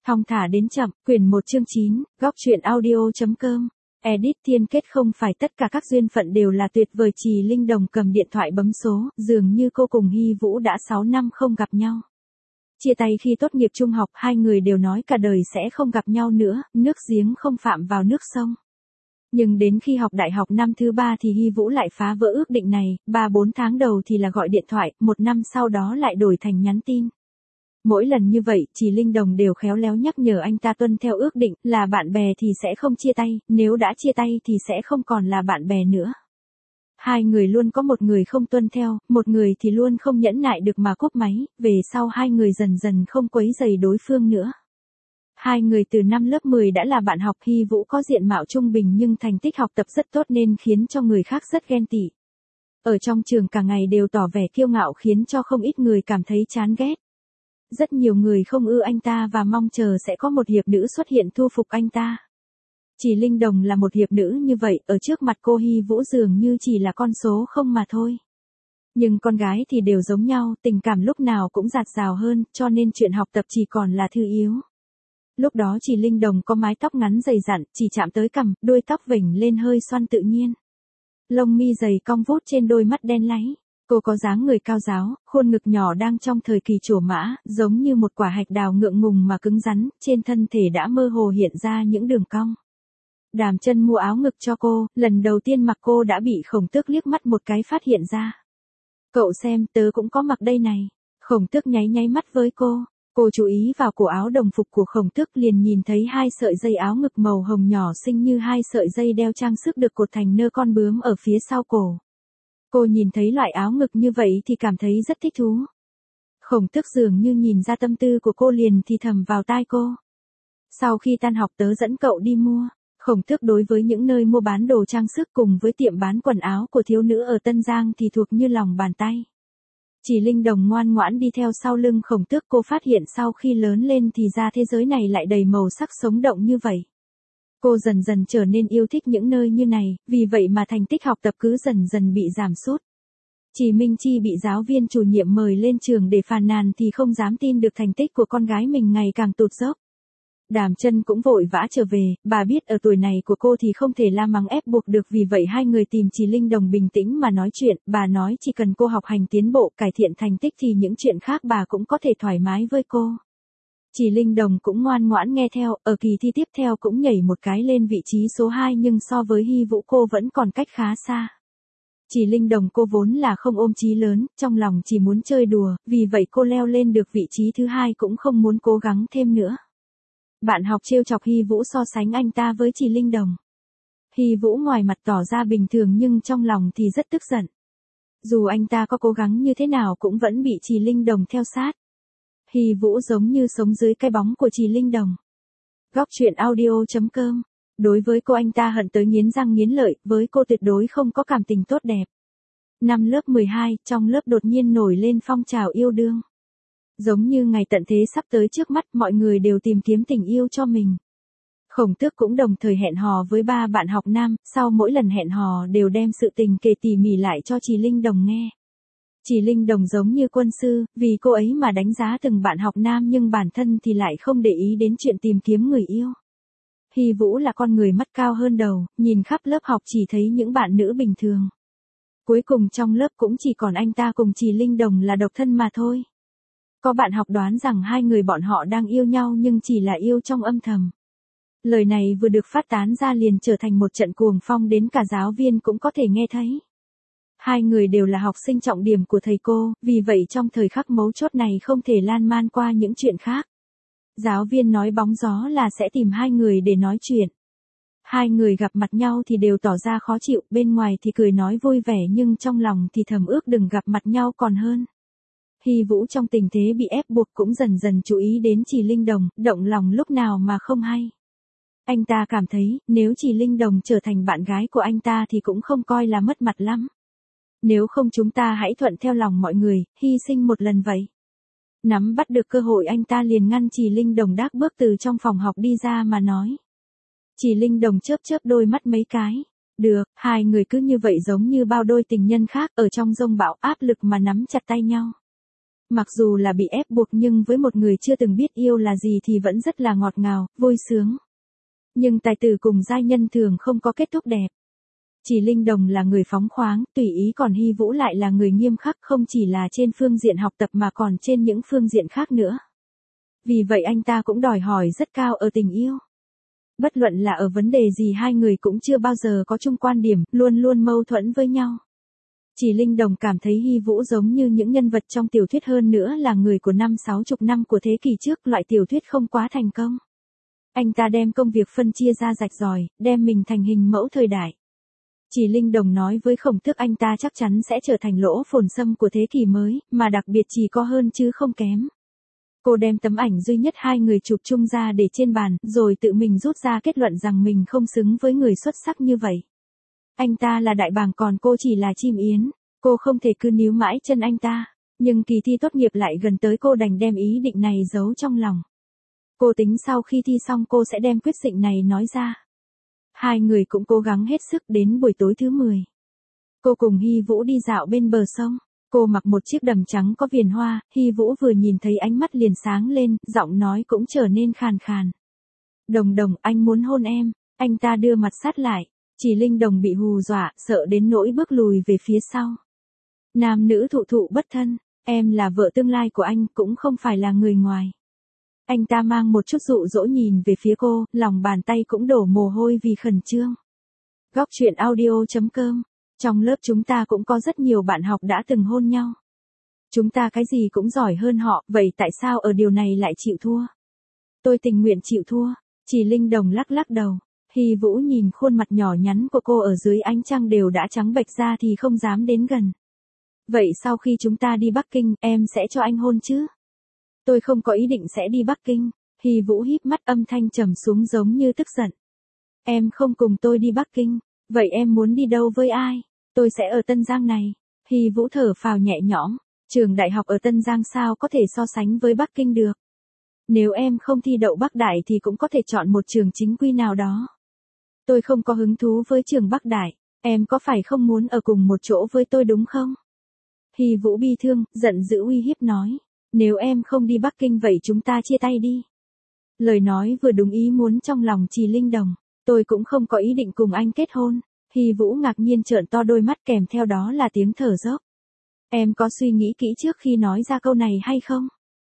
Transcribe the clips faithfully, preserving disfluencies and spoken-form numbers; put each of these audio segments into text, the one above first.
Thong thả đến chậm, quyển một chương chín, góc truyện audio.com. Edit Thiên kết không phải tất cả các duyên phận đều là tuyệt vời. Trì Linh Đồng cầm điện thoại bấm số, dường như cô cùng Hy Vũ đã sáu năm không gặp nhau. Chia tay khi tốt nghiệp trung học, hai người đều nói cả đời sẽ không gặp nhau nữa, nước giếng không phạm vào nước sông. Nhưng đến khi học đại học năm thứ ba thì Hy Vũ lại phá vỡ ước định này, ba bốn tháng đầu thì là gọi điện thoại, một năm sau đó lại đổi thành nhắn tin. Mỗi lần như vậy, Trì Linh Đồng đều khéo léo nhắc nhở anh ta tuân theo ước định, là bạn bè thì sẽ không chia tay, nếu đã chia tay thì sẽ không còn là bạn bè nữa. Hai người luôn có một người không tuân theo, một người thì luôn không nhẫn nại được mà cúp máy, về sau hai người dần dần không quấy rầy đối phương nữa. Hai người từ năm lớp mười đã là bạn học. Hy Vũ có diện mạo trung bình nhưng thành tích học tập rất tốt nên khiến cho người khác rất ghen tị. Ở trong trường cả ngày đều tỏ vẻ kiêu ngạo khiến cho không ít người cảm thấy chán ghét. Rất nhiều người không ưa anh ta và mong chờ sẽ có một hiệp nữ xuất hiện thu phục anh ta. Trì Linh Đồng là một hiệp nữ như vậy, ở trước mặt cô Hy Vũ dường như chỉ là con số không mà thôi. Nhưng con gái thì đều giống nhau, tình cảm lúc nào cũng dạt dào hơn, cho nên chuyện học tập chỉ còn là thứ yếu. Lúc đó Trì Linh Đồng có mái tóc ngắn dày dặn, chỉ chạm tới cằm, đuôi tóc vểnh lên hơi xoăn tự nhiên. Lông mi dày cong vút trên đôi mắt đen láy. Cô có dáng người cao ráo, khuôn ngực nhỏ đang trong thời kỳ trổ mã, giống như một quả hạch đào ngượng ngùng mà cứng rắn, trên thân thể đã mơ hồ hiện ra những đường cong. Đàm Chân mua áo ngực cho cô, lần đầu tiên mặc cô đã bị Khổng Tước liếc mắt một cái phát hiện ra. Cậu xem, tớ cũng có mặc đây này. Khổng Tước nháy nháy mắt với cô. Cô chú ý vào cổ áo đồng phục của Khổng Tước liền nhìn thấy hai sợi dây áo ngực màu hồng nhỏ xinh như hai sợi dây đeo trang sức được cột thành nơ con bướm ở phía sau cổ. Cô nhìn thấy loại áo ngực như vậy thì cảm thấy rất thích thú. Khổng Tước dường như nhìn ra tâm tư của cô liền thì thầm vào tai cô. Sau khi tan học tớ dẫn cậu đi mua. Khổng Tước đối với những nơi mua bán đồ trang sức cùng với tiệm bán quần áo của thiếu nữ ở Tân Giang thì thuộc như lòng bàn tay. Trì Linh Đồng ngoan ngoãn đi theo sau lưng Khổng Tước. Cô phát hiện sau khi lớn lên thì ra thế giới này lại đầy màu sắc sống động như vậy. Cô dần dần trở nên yêu thích những nơi như này, vì vậy mà thành tích học tập cứ dần dần bị giảm sút. Trì Minh Chi bị giáo viên chủ nhiệm mời lên trường để phàn nàn thì không dám tin được thành tích của con gái mình ngày càng tụt dốc. Đàm Chân cũng vội vã trở về, bà biết ở tuổi này của cô thì không thể la mắng ép buộc được, vì vậy hai người tìm Trì Linh Đồng bình tĩnh mà nói chuyện. Bà nói chỉ cần cô học hành tiến bộ, cải thiện thành tích thì những chuyện khác bà cũng có thể thoải mái với cô. Trì Linh Đồng cũng ngoan ngoãn nghe theo, ở kỳ thi tiếp theo cũng nhảy một cái lên vị trí số hai nhưng so với Hy Vũ cô vẫn còn cách khá xa. Trì Linh Đồng cô vốn là không ôm chí lớn, trong lòng chỉ muốn chơi đùa, vì vậy cô leo lên được vị trí thứ hai cũng không muốn cố gắng thêm nữa. Bạn học trêu chọc Hy Vũ so sánh anh ta với Trì Linh Đồng. Hy Vũ ngoài mặt tỏ ra bình thường nhưng trong lòng thì rất tức giận. Dù anh ta có cố gắng như thế nào cũng vẫn bị Trì Linh Đồng theo sát. Hy Vũ giống như sống dưới cái bóng của Trì Linh Đồng. Góc truyện audio.com. Đối với cô anh ta hận tới nghiến răng nghiến lợi, với cô tuyệt đối không có cảm tình tốt đẹp. Năm lớp mười hai, trong lớp đột nhiên nổi lên phong trào yêu đương. Giống như ngày tận thế sắp tới trước mắt, mọi người đều tìm kiếm tình yêu cho mình. Khổng Tước cũng đồng thời hẹn hò với ba bạn học nam, sau mỗi lần hẹn hò đều đem sự tình kể tỉ mỉ lại cho Trì Linh Đồng nghe. Trì Linh Đồng giống như quân sư, vì cô ấy mà đánh giá từng bạn học nam nhưng bản thân thì lại không để ý đến chuyện tìm kiếm người yêu. Hy Vũ là con người mắt cao hơn đầu, nhìn khắp lớp học chỉ thấy những bạn nữ bình thường. Cuối cùng trong lớp cũng chỉ còn anh ta cùng Trì Linh Đồng là độc thân mà thôi. Có bạn học đoán rằng hai người bọn họ đang yêu nhau nhưng chỉ là yêu trong âm thầm. Lời này vừa được phát tán ra liền trở thành một trận cuồng phong đến cả giáo viên cũng có thể nghe thấy. Hai người đều là học sinh trọng điểm của thầy cô, vì vậy trong thời khắc mấu chốt này không thể lan man qua những chuyện khác. Giáo viên nói bóng gió là sẽ tìm hai người để nói chuyện. Hai người gặp mặt nhau thì đều tỏ ra khó chịu, bên ngoài thì cười nói vui vẻ nhưng trong lòng thì thầm ước đừng gặp mặt nhau còn hơn. Hy Vũ trong tình thế bị ép buộc cũng dần dần chú ý đến Trì Linh Đồng, động lòng lúc nào mà không hay. Anh ta cảm thấy, nếu Trì Linh Đồng trở thành bạn gái của anh ta thì cũng không coi là mất mặt lắm. Nếu không chúng ta hãy thuận theo lòng mọi người, hy sinh một lần vậy. Nắm bắt được cơ hội anh ta liền ngăn Trì Linh Đồng đác bước từ trong phòng học đi ra mà nói. Trì Linh Đồng chớp chớp đôi mắt mấy cái. Được, hai người cứ như vậy giống như bao đôi tình nhân khác ở trong dông bão áp lực mà nắm chặt tay nhau. Mặc dù là bị ép buộc nhưng với một người chưa từng biết yêu là gì thì vẫn rất là ngọt ngào, vui sướng. Nhưng tài tử cùng giai nhân thường không có kết thúc đẹp. Chỉ Linh Đồng là người phóng khoáng, tùy ý, còn Hy Vũ lại là người nghiêm khắc, không chỉ là trên phương diện học tập mà còn trên những phương diện khác nữa. Vì vậy anh ta cũng đòi hỏi rất cao ở tình yêu. Bất luận là ở vấn đề gì hai người cũng chưa bao giờ có chung quan điểm, luôn luôn mâu thuẫn với nhau. Chỉ Linh Đồng cảm thấy Hy Vũ giống như những nhân vật trong tiểu thuyết, hơn nữa là người của năm sáu chục năm của thế kỷ trước, loại tiểu thuyết không quá thành công. Anh ta đem công việc phân chia ra rạch ròi, đem mình thành hình mẫu thời đại. Chỉ Linh Đồng nói với Khổng Tước anh ta chắc chắn sẽ trở thành lỗ phồn sâm của thế kỷ mới, mà đặc biệt chỉ có hơn chứ không kém. Cô đem tấm ảnh duy nhất hai người chụp chung ra để trên bàn, rồi tự mình rút ra kết luận rằng mình không xứng với người xuất sắc như vậy. Anh ta là đại bàng còn cô chỉ là chim yến, cô không thể cứ níu mãi chân anh ta, nhưng kỳ thi tốt nghiệp lại gần tới, cô đành đem ý định này giấu trong lòng. Cô tính sau khi thi xong cô sẽ đem quyết định này nói ra. Hai người cũng cố gắng hết sức. Đến buổi tối thứ mười, cô cùng Hy Vũ đi dạo bên bờ sông. Cô mặc một chiếc đầm trắng có viền hoa, Hy Vũ vừa nhìn thấy ánh mắt liền sáng lên, giọng nói cũng trở nên khàn khàn. Đồng Đồng, anh muốn hôn em. Anh ta đưa mặt sát lại. Chỉ Linh Đồng bị hù dọa, sợ đến nỗi bước lùi về phía sau. Nam nữ thụ thụ bất thân, em là vợ tương lai của anh, cũng không phải là người ngoài. Anh ta mang một chút dụ dỗ nhìn về phía cô, lòng bàn tay cũng đổ mồ hôi vì khẩn trương. Góc truyện audio chấm com. Trong lớp chúng ta cũng có rất nhiều bạn học đã từng hôn nhau. Chúng ta cái gì cũng giỏi hơn họ, vậy tại sao ở điều này lại chịu thua? Tôi tình nguyện chịu thua. Chỉ Linh Đồng lắc lắc đầu. Hy Vũ nhìn khuôn mặt nhỏ nhắn của cô ở dưới ánh trăng đều đã trắng bệch ra thì không dám đến gần. Vậy sau khi chúng ta đi Bắc Kinh, em sẽ cho anh hôn chứ? Tôi không có ý định sẽ đi Bắc Kinh. Hy Vũ híp mắt, âm thanh trầm xuống giống như tức giận. Em không cùng tôi đi Bắc Kinh, vậy em muốn đi đâu với ai? Tôi sẽ ở Tân Giang này. Hy Vũ thở phào nhẹ nhõm, trường đại học ở Tân Giang sao có thể so sánh với Bắc Kinh được. Nếu em không thi đậu Bắc Đại thì cũng có thể chọn một trường chính quy nào đó. Tôi không có hứng thú với trường Bắc Đại, em có phải không muốn ở cùng một chỗ với tôi đúng không? Hy Vũ bi thương, giận dữ uy hiếp nói. Nếu em không đi Bắc Kinh vậy chúng ta chia tay đi. Lời nói vừa đúng ý muốn trong lòng Chỉ Linh Đồng. Tôi cũng không có ý định cùng anh kết hôn. Hy Vũ ngạc nhiên trợn to đôi mắt, kèm theo đó là tiếng thở dốc. Em có suy nghĩ kỹ trước khi nói ra câu này hay không?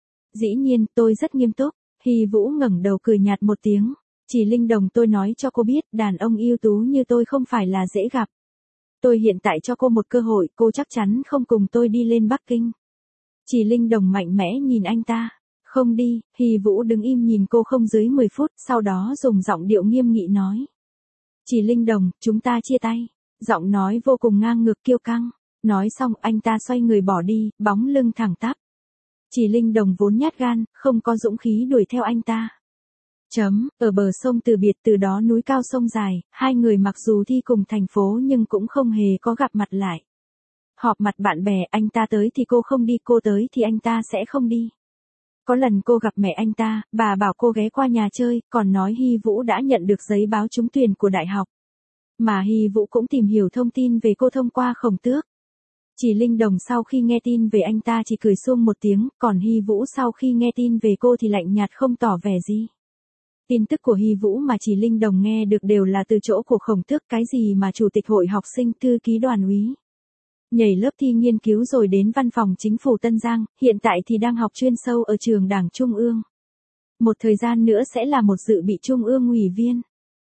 Dĩ nhiên, tôi rất nghiêm túc. Hy Vũ ngẩng đầu cười nhạt một tiếng. Chỉ Linh Đồng, tôi nói cho cô biết, đàn ông ưu tú như tôi không phải là dễ gặp. Tôi hiện tại cho cô một cơ hội, cô chắc chắn không cùng tôi đi lên Bắc Kinh. Chỉ Linh Đồng mạnh mẽ nhìn anh ta. Không đi. Hy Vũ đứng im nhìn cô không dưới mười phút, sau đó dùng giọng điệu nghiêm nghị nói. Chỉ Linh Đồng, chúng ta chia tay. Giọng nói vô cùng ngang ngược kiêu căng. Nói xong anh ta xoay người bỏ đi, bóng lưng thẳng tắp. Chỉ Linh Đồng vốn nhát gan, không có dũng khí đuổi theo anh ta. Chấm, ở bờ sông từ biệt, từ đó núi cao sông dài, hai người mặc dù thi cùng thành phố nhưng cũng không hề có gặp mặt lại. Họp mặt bạn bè, anh ta tới thì cô không đi, cô tới thì anh ta sẽ không đi. Có lần cô gặp mẹ anh ta, bà bảo cô ghé qua nhà chơi, còn nói Hy Vũ đã nhận được giấy báo trúng tuyển của đại học. Mà Hy Vũ cũng tìm hiểu thông tin về cô thông qua Khổng Tước. Chỉ Linh Đồng sau khi nghe tin về anh ta chỉ cười suông một tiếng, còn Hy Vũ sau khi nghe tin về cô thì lạnh nhạt không tỏ vẻ gì. Tin tức của Hy Vũ mà Chỉ Linh Đồng nghe được đều là từ chỗ của Khổng Tước, cái gì mà chủ tịch hội học sinh, thư ký đoàn úy. Nhảy lớp thi nghiên cứu rồi đến văn phòng chính phủ Tân Giang, hiện tại thì đang học chuyên sâu ở trường Đảng Trung ương. Một thời gian nữa sẽ là một dự bị Trung ương ủy viên.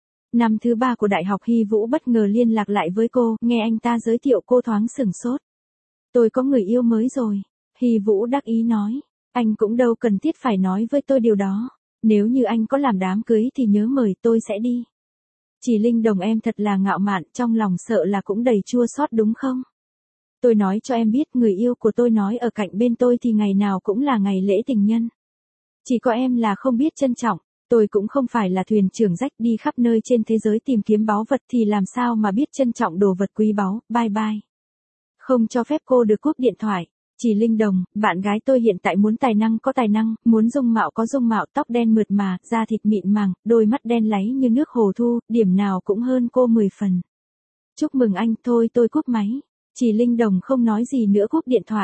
Năm thứ ba của đại học, Hy Vũ bất ngờ liên lạc lại với cô, nghe anh ta giới thiệu cô thoáng sửng sốt. Tôi có người yêu mới rồi. Hy Vũ đắc ý nói. Anh cũng đâu cần thiết phải nói với tôi điều đó. Nếu như anh có làm đám cưới thì nhớ mời, tôi sẽ đi. Chỉ Linh Đồng, em thật là ngạo mạn, trong lòng sợ là cũng đầy chua xót đúng không? Tôi nói cho em biết, người yêu của tôi nói ở cạnh bên tôi thì ngày nào cũng là ngày lễ tình nhân. Chỉ có em là không biết trân trọng. Tôi cũng không phải là thuyền trưởng rách đi khắp nơi trên thế giới tìm kiếm báu vật thì làm sao mà biết trân trọng đồ vật quý báu. Bye bye. Không cho phép cô được cúp điện thoại. Chỉ Linh Đồng, bạn gái tôi hiện tại muốn tài năng có tài năng, muốn dung mạo có dung mạo, tóc đen mượt mà, da thịt mịn màng, đôi mắt đen láy như nước hồ thu, điểm nào cũng hơn cô mười phần. Chúc mừng anh, thôi tôi cúp máy. Chỉ Linh Đồng không nói gì nữa, cúp điện thoại.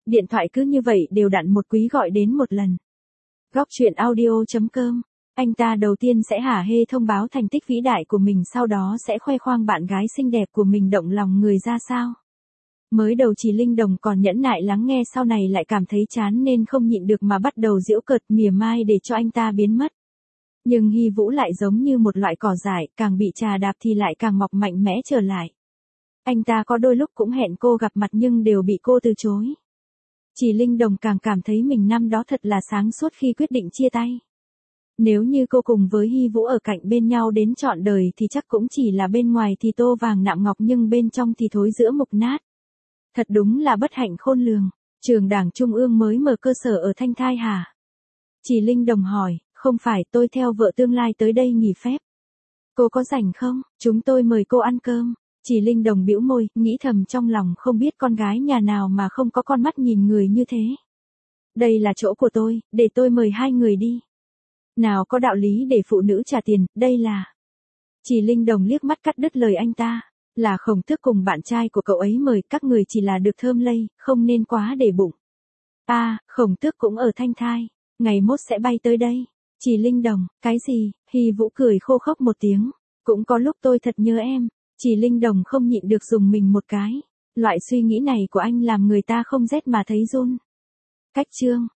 Điện thoại cứ như vậy đều đặn một quý gọi đến một lần. Góc truyện audio chấm com. Anh ta đầu tiên sẽ hả hê thông báo thành tích vĩ đại của mình, sau đó sẽ khoe khoang bạn gái xinh đẹp của mình động lòng người ra sao. Mới đầu Trì Linh Đồng còn nhẫn nại lắng nghe, sau này lại cảm thấy chán nên không nhịn được mà bắt đầu giễu cợt mỉa mai để cho anh ta biến mất. Nhưng Hy Vũ lại giống như một loại cỏ dại, càng bị trà đạp thì lại càng mọc mạnh mẽ trở lại. Anh ta có đôi lúc cũng hẹn cô gặp mặt nhưng đều bị cô từ chối. Trì Linh Đồng càng cảm thấy mình năm đó thật là sáng suốt khi quyết định chia tay. Nếu như cô cùng với Hy Vũ ở cạnh bên nhau đến trọn đời thì chắc cũng chỉ là bên ngoài thì tô vàng nạm ngọc nhưng bên trong thì thối rữa mục nát. Thật đúng là bất hạnh khôn lường. Trường Đảng Trung ương mới mở cơ sở ở Thanh Thai hả? Trì Linh Đồng hỏi. Không phải, tôi theo vợ tương lai tới đây nghỉ phép. Cô có rảnh không? Chúng tôi mời cô ăn cơm. Trì Linh Đồng bĩu môi, nghĩ thầm trong lòng không biết con gái nhà nào mà không có con mắt nhìn người như thế. Đây là chỗ của tôi, để tôi mời hai người đi. Nào có đạo lý để phụ nữ trả tiền, đây là... Trì Linh Đồng liếc mắt cắt đứt lời anh ta. Là Khổng Tước cùng bạn trai của cậu ấy mời, các người chỉ là được thơm lây, không nên quá để bụng. À, Khổng Tước cũng ở Thanh Thai, ngày mốt sẽ bay tới đây. Trì Linh Đồng, cái gì? Hy Vũ cười khô khốc một tiếng. Cũng có lúc tôi thật nhớ em. Trì Linh Đồng không nhịn được dùng mình một cái. Loại suy nghĩ này của anh làm người ta không rét mà thấy run. Cách chương